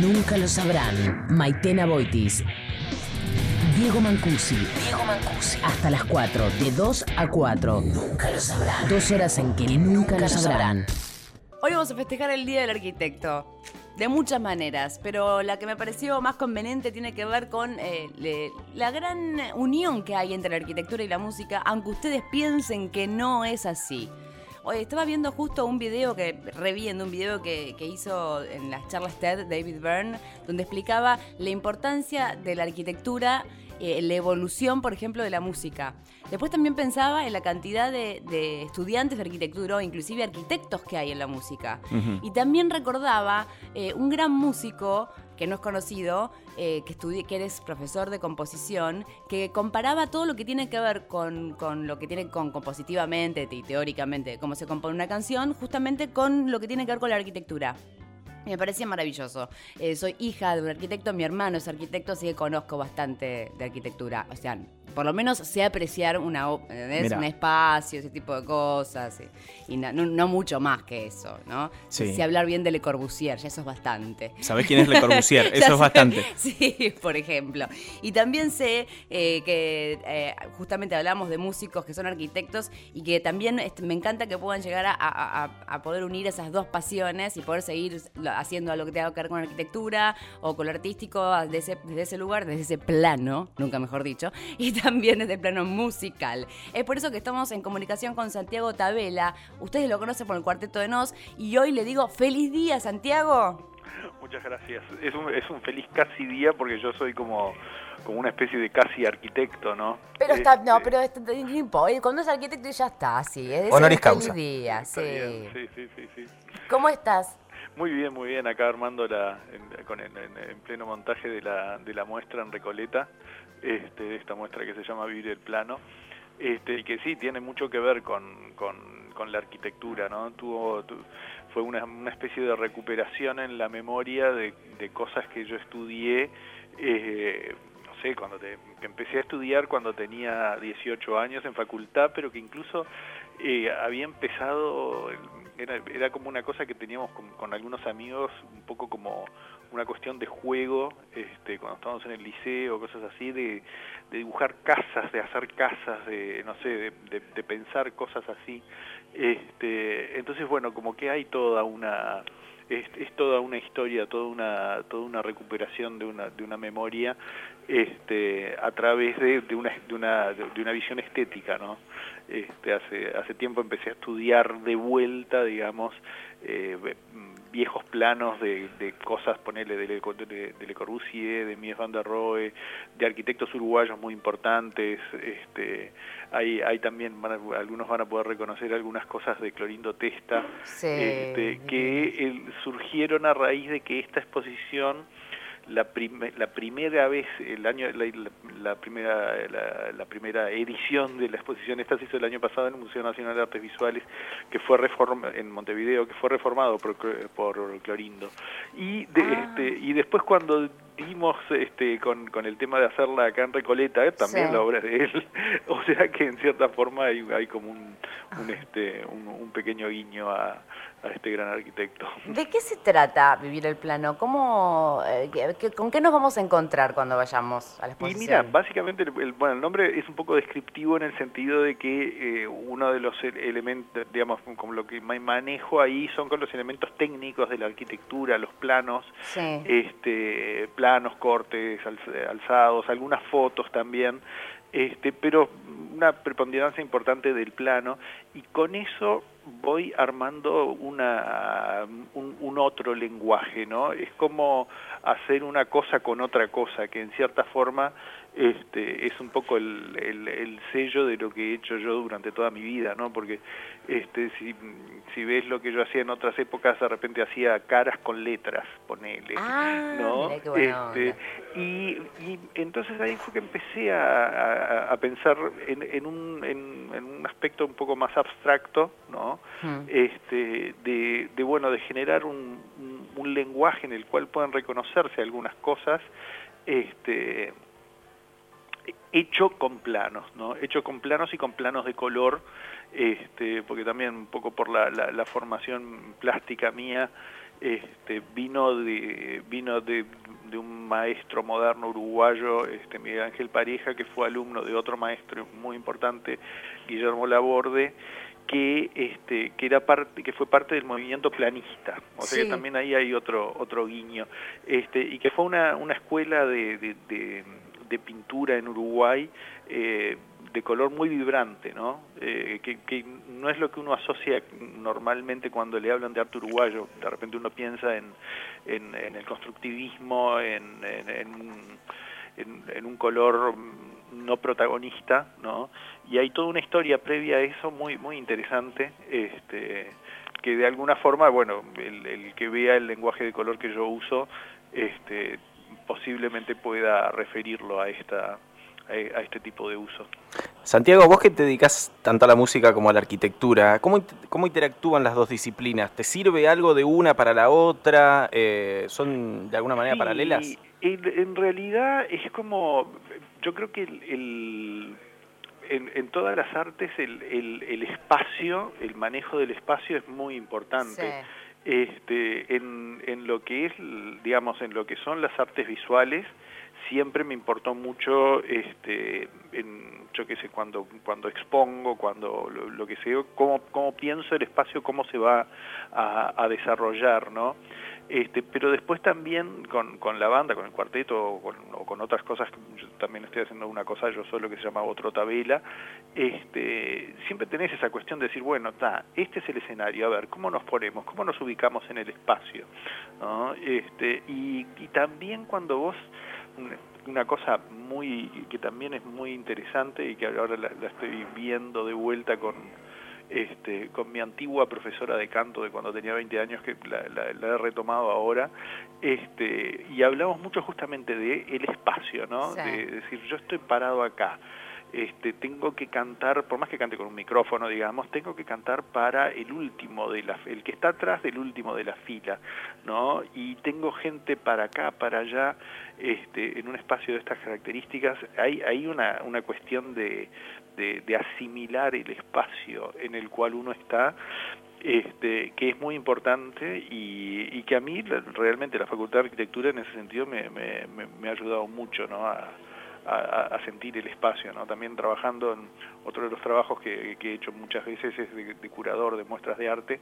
Nunca lo sabrán. Maitena Boitis. Diego Mancusi. Hasta las 4, de 2 a 4. Nunca lo sabrán. 2 horas en que nunca lo sabrán. Hoy vamos a festejar el Día del Arquitecto. De muchas maneras, pero la que me pareció más conveniente tiene que ver con la gran unión que hay entre la arquitectura y la música, aunque ustedes piensen que no es así. Oye, estaba viendo justo un video que hizo en las charlas TED David Byrne, donde explicaba la importancia de la arquitectura, la evolución, por ejemplo, de la música. Después también pensaba en la cantidad de estudiantes de arquitectura o inclusive arquitectos que hay en la música. Y también recordaba un gran músico que no es conocido, que eres profesor de composición, que comparaba todo lo que tiene que ver con lo que tiene con compositivamente y teóricamente, cómo se compone una canción, justamente con lo que tiene que ver con la arquitectura. Me parecía maravilloso. Soy hija de un arquitecto, mi hermano es arquitecto, así que conozco bastante de arquitectura. O sea, por lo menos sé apreciar un espacio, ese tipo de cosas. Y no mucho más que eso, ¿no? Sí. Sé hablar bien de Le Corbusier, ya eso es bastante. ¿Sabés quién es Le Corbusier? Eso es bastante. Sí, por ejemplo. Y también sé que justamente hablamos de músicos que son arquitectos y que también me encanta que puedan llegar a poder unir esas dos pasiones y poder seguir haciendo algo que tenga que ver con arquitectura o con lo artístico desde ese lugar, desde ese plano, nunca mejor dicho, y también desde el plano musical. Es por eso que estamos en comunicación con Santiago Tabela. Ustedes lo conocen por el Cuarteto de Nos y hoy le digo ¡feliz día, Santiago! Muchas gracias. Es un feliz casi día porque yo soy como una especie de casi arquitecto, ¿no? Pero cuando es arquitecto ya está, sí. Honoris causa. Feliz día, Está sí. bien, sí. ¿Cómo estás? Muy bien, acá armando en pleno montaje de la muestra en Recoleta, esta muestra que se llama Vivir el Plano, y que sí, tiene mucho que ver con la arquitectura, ¿no? Fue una especie de recuperación en la memoria de cosas que yo estudié, no sé, que empecé a estudiar cuando tenía 18 años en facultad, pero que incluso había empezado, era como una cosa que teníamos con algunos amigos, un poco como una cuestión de juego, cuando estábamos en el liceo, cosas así, de dibujar casas, de hacer casas, de pensar cosas así. Entonces, bueno, como que hay toda una... Es toda una historia, toda una recuperación de una memoria a través de una visión estética, ¿no? Hace tiempo empecé a estudiar de vuelta, digamos, viejos planos de cosas, ponerle de Le Corbusier, de Mies van der Rohe, de arquitectos uruguayos muy importantes. Hay también, algunos van a poder reconocer algunas cosas de Clorindo Testa, Sí. Que surgieron a raíz de que esta exposición, la primera vez, la primera edición de la exposición esta se hizo el año pasado en el Museo Nacional de Artes Visuales, que fue en Montevideo, que fue reformado por Clorindo. Y después cuando dimos con el tema de hacerla acá en Recoleta, también la obra de él, o sea que en cierta forma hay como un pequeño guiño a este gran arquitecto. ¿De qué se trata Vivir el Plano? ¿Con qué nos vamos a encontrar cuando vayamos a la exposición? Y mira, básicamente el nombre es un poco descriptivo en el sentido de que uno de los elementos, digamos, como lo que manejo ahí son con los elementos técnicos de la arquitectura, los planos, Sí. Planos, cortes, alzados, algunas fotos también, pero una preponderancia importante del plano, y con eso voy armando un otro lenguaje, ¿no? Es como hacer una cosa con otra cosa, que en cierta forma es un poco el sello de lo que he hecho yo durante toda mi vida, ¿no? Porque si ves lo que yo hacía en otras épocas, de repente hacía caras con letras, ponele, ¿no? Mirá qué buena onda. Y entonces ahí fue que empecé a pensar en un aspecto un poco más abstracto, ¿no? De generar un lenguaje en el cual puedan reconocerse algunas cosas, hecho con planos, ¿no? Hecho con planos y con planos de color, porque también un poco por la formación plástica mía, vino de un maestro moderno uruguayo, Miguel Ángel Pareja, que fue alumno de otro maestro muy importante, Guillermo Laborde, que fue parte del movimiento planista, o sea que también ahí hay otro guiño, y que fue una escuela de pintura en Uruguay, de color muy vibrante, ¿no? Que no es lo que uno asocia normalmente cuando le hablan de arte uruguayo. De repente uno piensa en el constructivismo, en un color no protagonista, ¿no? Y hay toda una historia previa a eso muy muy interesante, que de alguna forma, bueno, el que vea el lenguaje de color que yo uso, posiblemente pueda referirlo a este tipo de uso. Santiago, vos que te dedicás tanto a la música como a la arquitectura, ¿cómo interactúan las dos disciplinas? ¿Te sirve algo de una para la otra? ¿Son de alguna manera paralelas? En realidad es como, yo creo que en todas las artes el espacio, el manejo del espacio es muy importante. Sí. En lo que es, digamos, en lo que son las artes visuales, siempre me importó mucho, yo qué sé, cuando expongo, cuando lo que sé, cómo pienso el espacio, cómo se va a desarrollar, ¿no? Pero después también con la banda, con el cuarteto o con otras cosas, yo también estoy haciendo una cosa yo solo que se llama Otro Tabela, siempre tenés esa cuestión de decir, bueno, este es el escenario, a ver, ¿cómo nos ponemos? ¿Cómo nos ubicamos en el espacio? ¿No? Y también cuando vos, una cosa que también es muy interesante y que ahora la estoy viendo de vuelta con mi antigua profesora de canto de cuando tenía 20 años, que la he retomado ahora, y hablamos mucho justamente de el espacio, ¿no? Sí. De decir, yo estoy parado acá, tengo que cantar, por más que cante con un micrófono, digamos, tengo que cantar para el último el que está atrás del último de la fila, ¿no? Y tengo gente para acá, para allá, en un espacio de estas características. Hay una cuestión de asimilar el espacio en el cual uno está, que es muy importante y que a mí realmente la Facultad de Arquitectura en ese sentido me ha ayudado mucho, ¿no? A sentir el espacio, ¿no? También trabajando en otro de los trabajos que he hecho muchas veces es de curador de muestras de arte,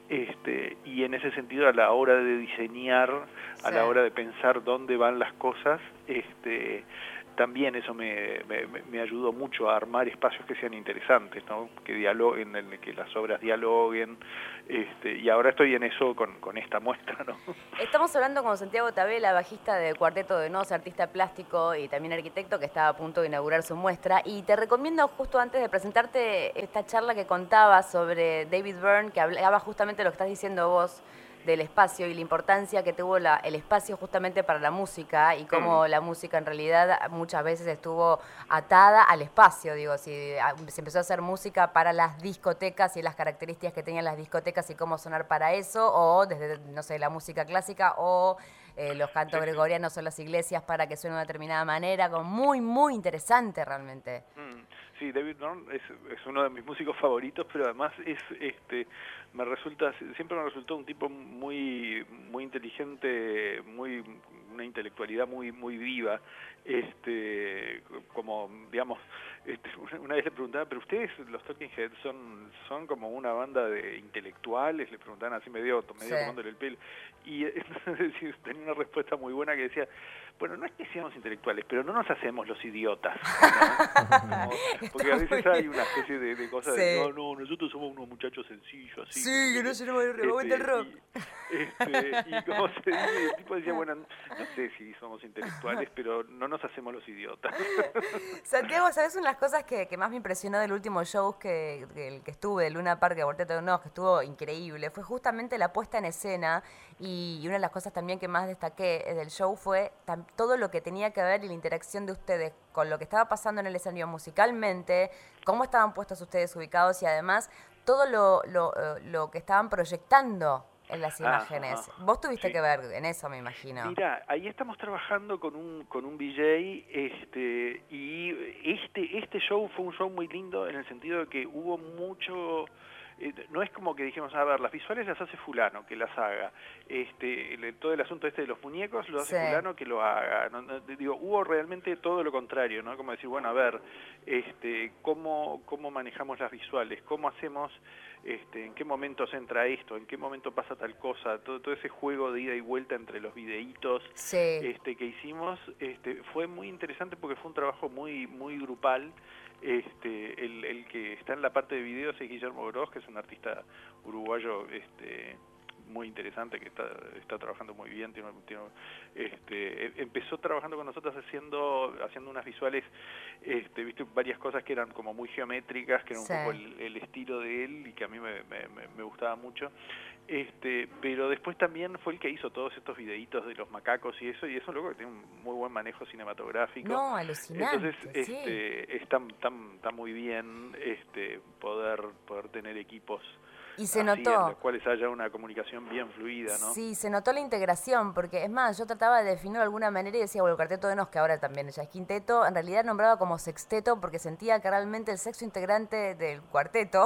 y en ese sentido a la hora de diseñar, a la hora de pensar dónde van las cosas, también eso me ayudó mucho a armar espacios que sean interesantes, ¿no? Que dialoguen, que las obras dialoguen, y ahora estoy en eso con esta muestra, ¿no? Estamos hablando con Santiago Tabela, bajista de Cuarteto de Nos, artista plástico y también arquitecto, que está a punto de inaugurar su muestra, y te recomiendo, justo antes de presentarte, esta charla que contaba sobre David Byrne, que hablaba justamente de lo que estás diciendo vos, del espacio y la importancia que tuvo el espacio justamente para la música y cómo la música en realidad muchas veces estuvo atada al espacio. Digo, si se empezó a hacer música para las discotecas y las características que tenían las discotecas y cómo sonar para eso, o desde, no sé, la música clásica o los cantos gregorianos o las iglesias para que suene de una determinada manera, como muy, muy interesante realmente. Sí, David Byrne es uno de mis músicos favoritos, pero además siempre me resultó un tipo muy muy inteligente, una intelectualidad muy muy viva, como digamos, una vez le preguntaba, pero ustedes los Talking Heads son como una banda de intelectuales, le preguntaban así medio tomándole el pelo, y entonces tenía una respuesta muy buena que decía, bueno, no es que seamos intelectuales, pero no nos hacemos los idiotas, ¿no? Porque a veces hay una especie de cosas de, no, nosotros somos unos muchachos sencillos, así. Sí, que no se nos revuelve el rock. Y como se dice, el tipo decía, bueno, no sé si somos intelectuales, pero no nos hacemos los idiotas. Santiago, ¿sabes una de las cosas que más me impresionó del último show que estuve, de Luna Park de Cuarteto de Nos, que estuvo increíble, fue justamente la puesta en escena, y una de las cosas también que más destaqué del show fue todo lo que tenía que ver y la interacción de ustedes con lo que estaba pasando en el escenario musicalmente, cómo estaban puestos ustedes ubicados y además todo lo que estaban proyectando en las imágenes. Vos tuviste que ver en eso, me imagino. Mira, ahí estamos trabajando con un VJ, y este show fue un show muy lindo en el sentido de que hubo mucho no es como que dijimos, a ver, las visuales las hace fulano, que las haga. Todo el asunto de los muñecos lo hace fulano, que lo haga. Digo, hubo realmente todo lo contrario, ¿no? Como decir, bueno, a ver, ¿cómo manejamos las visuales? ¿Cómo hacemos, en qué momentos entra esto? ¿En qué momento pasa tal cosa? Todo ese juego de ida y vuelta entre los videitos que hicimos, fue muy interesante porque fue un trabajo muy, muy grupal. El que está en la parte de videos es Guillermo Gross, que es un artista uruguayo muy interesante, que está trabajando muy bien. Empezó trabajando con nosotros haciendo unas visuales, viste, varias cosas que eran como muy geométricas, que era un poco el estilo de él y que a mí me gustaba mucho. Pero después también fue el que hizo todos estos videitos de los macacos y eso es un loco que tiene un muy buen manejo cinematográfico. No, alucinante. Entonces, está muy bien poder tener equipos y se así, notó en los cuales haya una comunicación bien fluida, ¿no? Sí, se notó la integración, porque es más, yo trataba de definirlo de alguna manera y decía, bueno, el Cuarteto de Nos, que ahora también ya es quinteto, en realidad nombraba como sexteto porque sentía que realmente el sexto integrante del cuarteto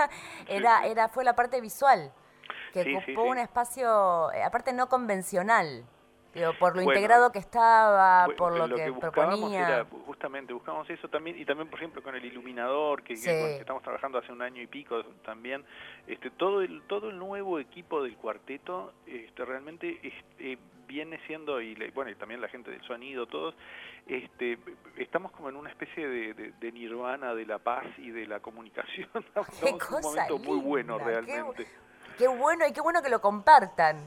fue la parte visual, que ocupó un espacio, aparte no convencional. Digo, por lo integrado que estaba, por lo que proponía. Buscábamos eso también, y también, por ejemplo, con el iluminador, que estamos trabajando hace un año y pico también. Todo el nuevo equipo del cuarteto realmente viene siendo, y también la gente del sonido, todos, estamos como en una especie de nirvana de la paz y de la comunicación. Qué un momento muy bueno, realmente. Qué bueno, y qué bueno que lo compartan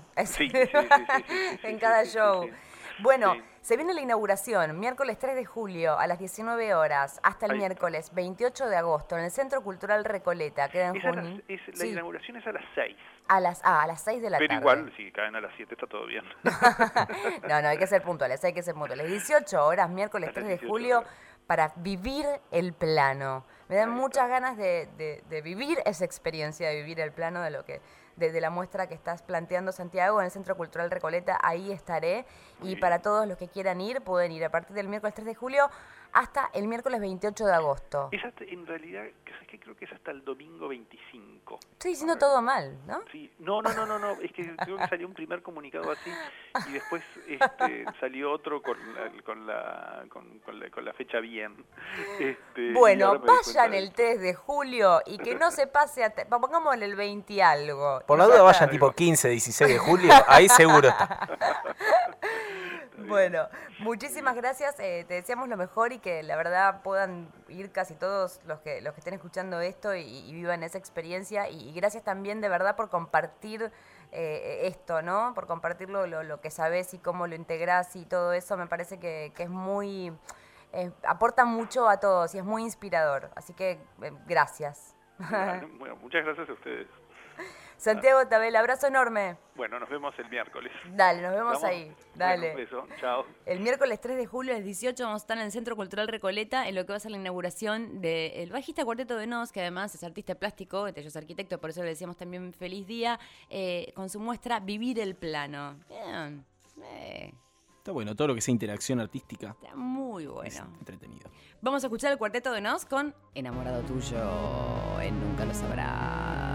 en cada show. Bueno, se viene la inauguración, miércoles 3 de julio a las 19 horas, hasta el miércoles 28 de agosto, en el Centro Cultural Recoleta, queda en Junín. La inauguración es a las 6. A las 6 de la tarde. Pero igual, si caen a las 7 está todo bien. No, hay que ser puntuales, 18 horas, miércoles 3 de julio, para vivir el plano. Me dan muchas ganas de vivir esa experiencia, de vivir el plano de lo que de la muestra que estás planteando, Santiago, en el Centro Cultural Recoleta. Ahí estaré. Y para todos los que quieran ir, pueden ir a partir del miércoles 3 de julio hasta el miércoles 28 de agosto. En realidad, creo que es hasta el domingo 25. Estoy diciendo todo mal, ¿no? Sí, no, es que creo que salió un primer comunicado así y después salió otro con la fecha bien. Bueno, vayan el 3 de julio y que no se pase pongámosle el 20 y algo. Por la duda vayan tipo 15, 16 de julio, ahí seguro está. Bueno, muchísimas gracias, te deseamos lo mejor y que la verdad puedan ir casi todos los que estén escuchando esto y vivan esa experiencia, y gracias también de verdad por compartir esto, ¿no? Por compartir lo que sabés y cómo lo integrás y todo eso. Me parece que es muy, aporta mucho a todos y es muy inspirador, así que gracias. Bueno, muchas gracias a ustedes. Santiago Tabel, abrazo enorme. Bueno, nos vemos el miércoles. Dale, nos vemos ahí. Dale. Un beso, chao. El miércoles 3 de julio a las 18 vamos a estar en el Centro Cultural Recoleta, en lo que va a ser la inauguración del bajista Cuarteto de Nos, que además es artista plástico, yo soy arquitecto, por eso le decíamos también feliz día, con su muestra Vivir el Plano. Bien. Está bueno, todo lo que sea interacción artística. Está muy bueno. Es entretenido. Vamos a escuchar el Cuarteto de Nos con Enamorado Tuyo, en Nunca Lo Sabrás.